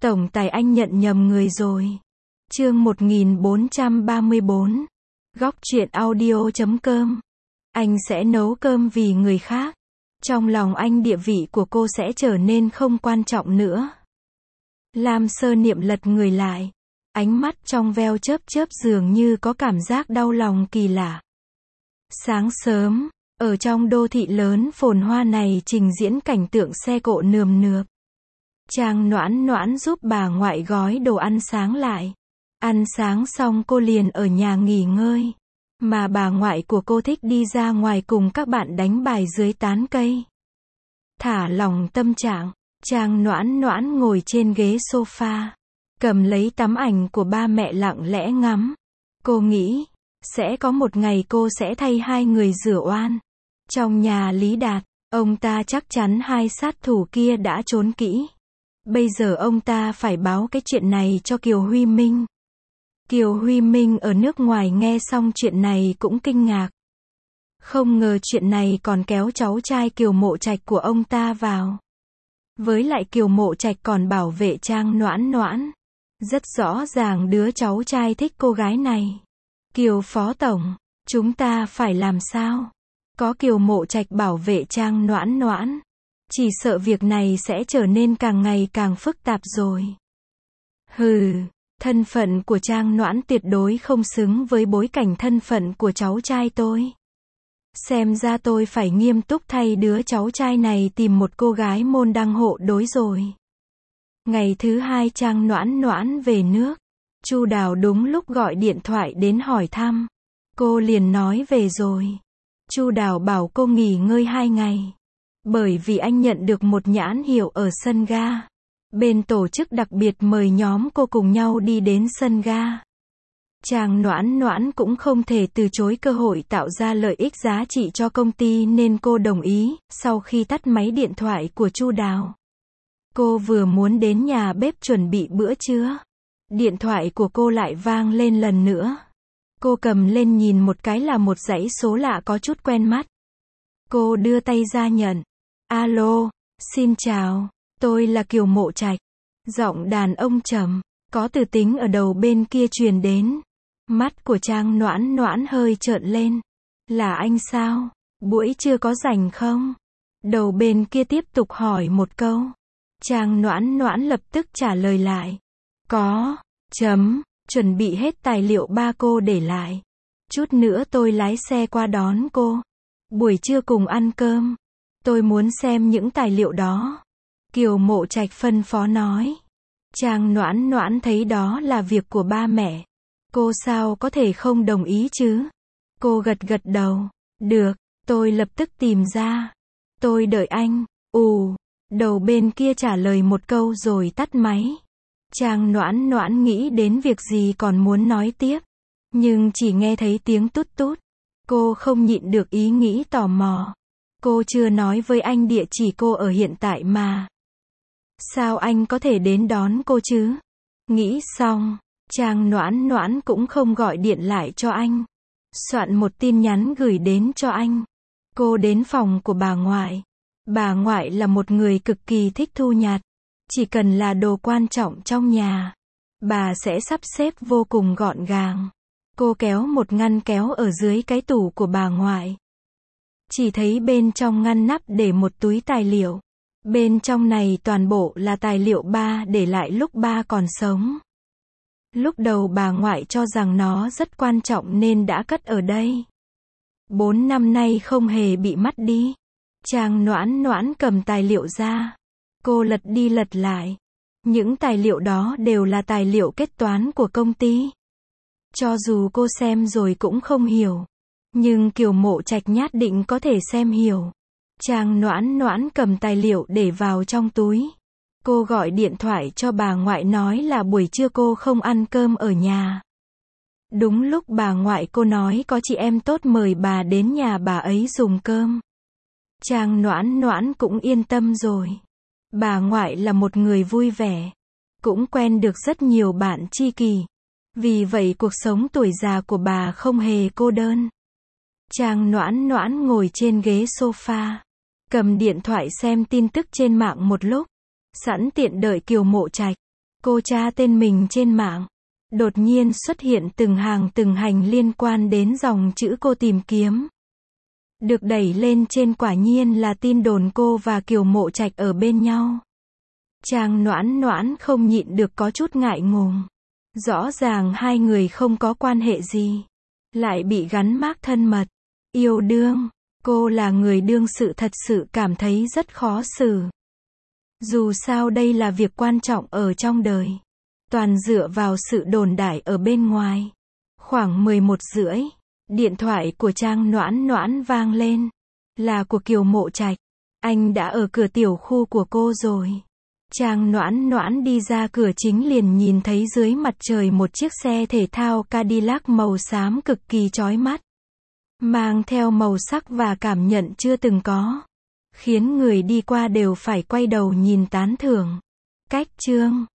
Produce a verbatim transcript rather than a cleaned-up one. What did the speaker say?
Tổng tài anh nhận nhầm người rồi. Chương một nghìn bốn trăm ba mươi bốn. Góc truyện audio chấm com. Anh sẽ nấu cơm vì người khác. Trong lòng anh địa vị của cô sẽ trở nên không quan trọng nữa. Lam Sơ Niệm lật người lại. Ánh mắt trong veo chớp chớp dường như có cảm giác đau lòng kỳ lạ. Sáng sớm, ở trong đô thị lớn phồn hoa này trình diễn cảnh tượng xe cộ nườm nượp. Trang Noãn Noãn giúp bà ngoại gói đồ ăn sáng lại. Ăn sáng xong cô liền ở nhà nghỉ ngơi. Mà bà ngoại của cô thích đi ra ngoài cùng các bạn đánh bài dưới tán cây. Thả lỏng tâm trạng, Trang Noãn Noãn ngồi trên ghế sofa. Cầm lấy tấm ảnh của ba mẹ lặng lẽ ngắm. Cô nghĩ, sẽ có một ngày cô sẽ thay hai người rửa oan. Trong nhà Lý Đạt, ông ta chắc chắn hai sát thủ kia đã trốn kỹ. Bây giờ ông ta phải báo cái chuyện này cho Kiều Huy Minh. Kiều Huy Minh ở nước ngoài nghe xong chuyện này cũng kinh ngạc. Không ngờ chuyện này còn kéo cháu trai Kiều Mộ Trạch của ông ta vào. Với lại Kiều Mộ Trạch còn bảo vệ Trang Noãn Noãn. Rất rõ ràng đứa cháu trai thích cô gái này. Kiều Phó Tổng, chúng ta phải làm sao? Có Kiều Mộ Trạch bảo vệ Trang Noãn Noãn. Chỉ sợ việc này sẽ trở nên càng ngày càng phức tạp rồi. Hừ, thân phận của Trang Noãn tuyệt đối không xứng với bối cảnh thân phận của cháu trai tôi. Xem ra tôi phải nghiêm túc thay đứa cháu trai này tìm một cô gái môn đăng hộ đối rồi. Ngày thứ hai Trang Noãn Noãn về nước. Chu Đào đúng lúc gọi điện thoại đến hỏi thăm. Cô liền nói về rồi. Chu Đào bảo cô nghỉ ngơi hai ngày. Bởi vì anh nhận được một nhãn hiệu ở sân ga. Bên tổ chức đặc biệt mời nhóm cô cùng nhau đi đến sân ga. Trang Noãn Noãn cũng không thể từ chối cơ hội tạo ra lợi ích giá trị cho công ty nên cô đồng ý. Sau khi tắt máy điện thoại của Chu Đào, cô vừa muốn đến nhà bếp chuẩn bị bữa trưa. Điện thoại của cô lại vang lên lần nữa. Cô cầm lên nhìn một cái là một dãy số lạ có chút quen mắt. Cô đưa tay ra nhận. Alo, xin chào, tôi là Kiều Mộ Trạch. Giọng đàn ông trầm, có từ tính ở đầu bên kia truyền đến. Mắt của Trang Noãn Noãn hơi trợn lên. Là anh sao? Buổi trưa có rảnh không? Đầu bên kia tiếp tục hỏi một câu. Trang Noãn Noãn lập tức trả lời lại. Có, chấm, chuẩn bị hết tài liệu ba cô để lại. Chút nữa tôi lái xe qua đón cô. Buổi trưa cùng ăn cơm. Tôi muốn xem những tài liệu đó. Kiều Mộ Trạch phân phó nói. Trang Noãn Noãn thấy đó là việc của ba mẹ. Cô sao có thể không đồng ý chứ? Cô gật gật đầu. Được, tôi lập tức tìm ra. Tôi đợi anh. Ù, đầu bên kia trả lời một câu rồi tắt máy. Trang Noãn Noãn nghĩ đến việc gì còn muốn nói tiếp. Nhưng chỉ nghe thấy tiếng tút tút. Cô không nhịn được ý nghĩ tò mò. Cô chưa nói với anh địa chỉ cô ở hiện tại mà. Sao anh có thể đến đón cô chứ? Nghĩ xong, Trang Noãn Noãn cũng không gọi điện lại cho anh. Soạn một tin nhắn gửi đến cho anh. Cô đến phòng của bà ngoại. Bà ngoại là một người cực kỳ thích thu nhặt. Chỉ cần là đồ quan trọng trong nhà, bà sẽ sắp xếp vô cùng gọn gàng. Cô kéo một ngăn kéo ở dưới cái tủ của bà ngoại. Chỉ thấy bên trong ngăn nắp để một túi tài liệu. Bên trong này toàn bộ là tài liệu ba để lại lúc ba còn sống. Lúc đầu bà ngoại cho rằng nó rất quan trọng nên đã cất ở đây. Bốn năm nay không hề bị mất đi. Trang Noãn Noãn cầm tài liệu ra. Cô lật đi lật lại. Những tài liệu đó đều là tài liệu kết toán của công ty. Cho dù cô xem rồi cũng không hiểu. Nhưng Kiều Mộ Trạch nhất định có thể xem hiểu. Trang Noãn Noãn cầm tài liệu để vào trong túi. Cô gọi điện thoại cho bà ngoại nói là buổi trưa cô không ăn cơm ở nhà. Đúng lúc bà ngoại cô nói có chị em tốt mời bà đến nhà bà ấy dùng cơm. Trang Noãn Noãn cũng yên tâm rồi. Bà ngoại là một người vui vẻ. Cũng quen được rất nhiều bạn tri kỷ. Vì vậy cuộc sống tuổi già của bà không hề cô đơn. Trang Noãn Noãn ngồi trên ghế sofa. Cầm điện thoại xem tin tức trên mạng một lúc. Sẵn tiện đợi Kiều Mộ Trạch. Cô tra tên mình trên mạng. Đột nhiên xuất hiện từng hàng từng hành liên quan đến dòng chữ cô tìm kiếm. Được đẩy lên trên quả nhiên là tin đồn cô và Kiều Mộ Trạch ở bên nhau. Trang Noãn Noãn không nhịn được có chút ngại ngùng. Rõ ràng hai người không có quan hệ gì. Lại bị gắn mác thân mật. Yêu đương. Cô là người đương sự thật sự cảm thấy rất khó xử. Dù sao đây là việc quan trọng ở trong đời. Toàn dựa vào sự đồn đại ở bên ngoài. Khoảng mười một rưỡi, điện thoại của Trang Noãn Noãn vang lên. Là của Kiều Mộ Trạch. Anh đã ở cửa tiểu khu của cô rồi. Trang Noãn Noãn đi ra cửa chính liền nhìn thấy dưới mặt trời một chiếc xe thể thao Cadillac màu xám cực kỳ chói mắt. Mang theo màu sắc và cảm nhận chưa từng có. Khiến người đi qua đều phải quay đầu nhìn tán thưởng. Cách chương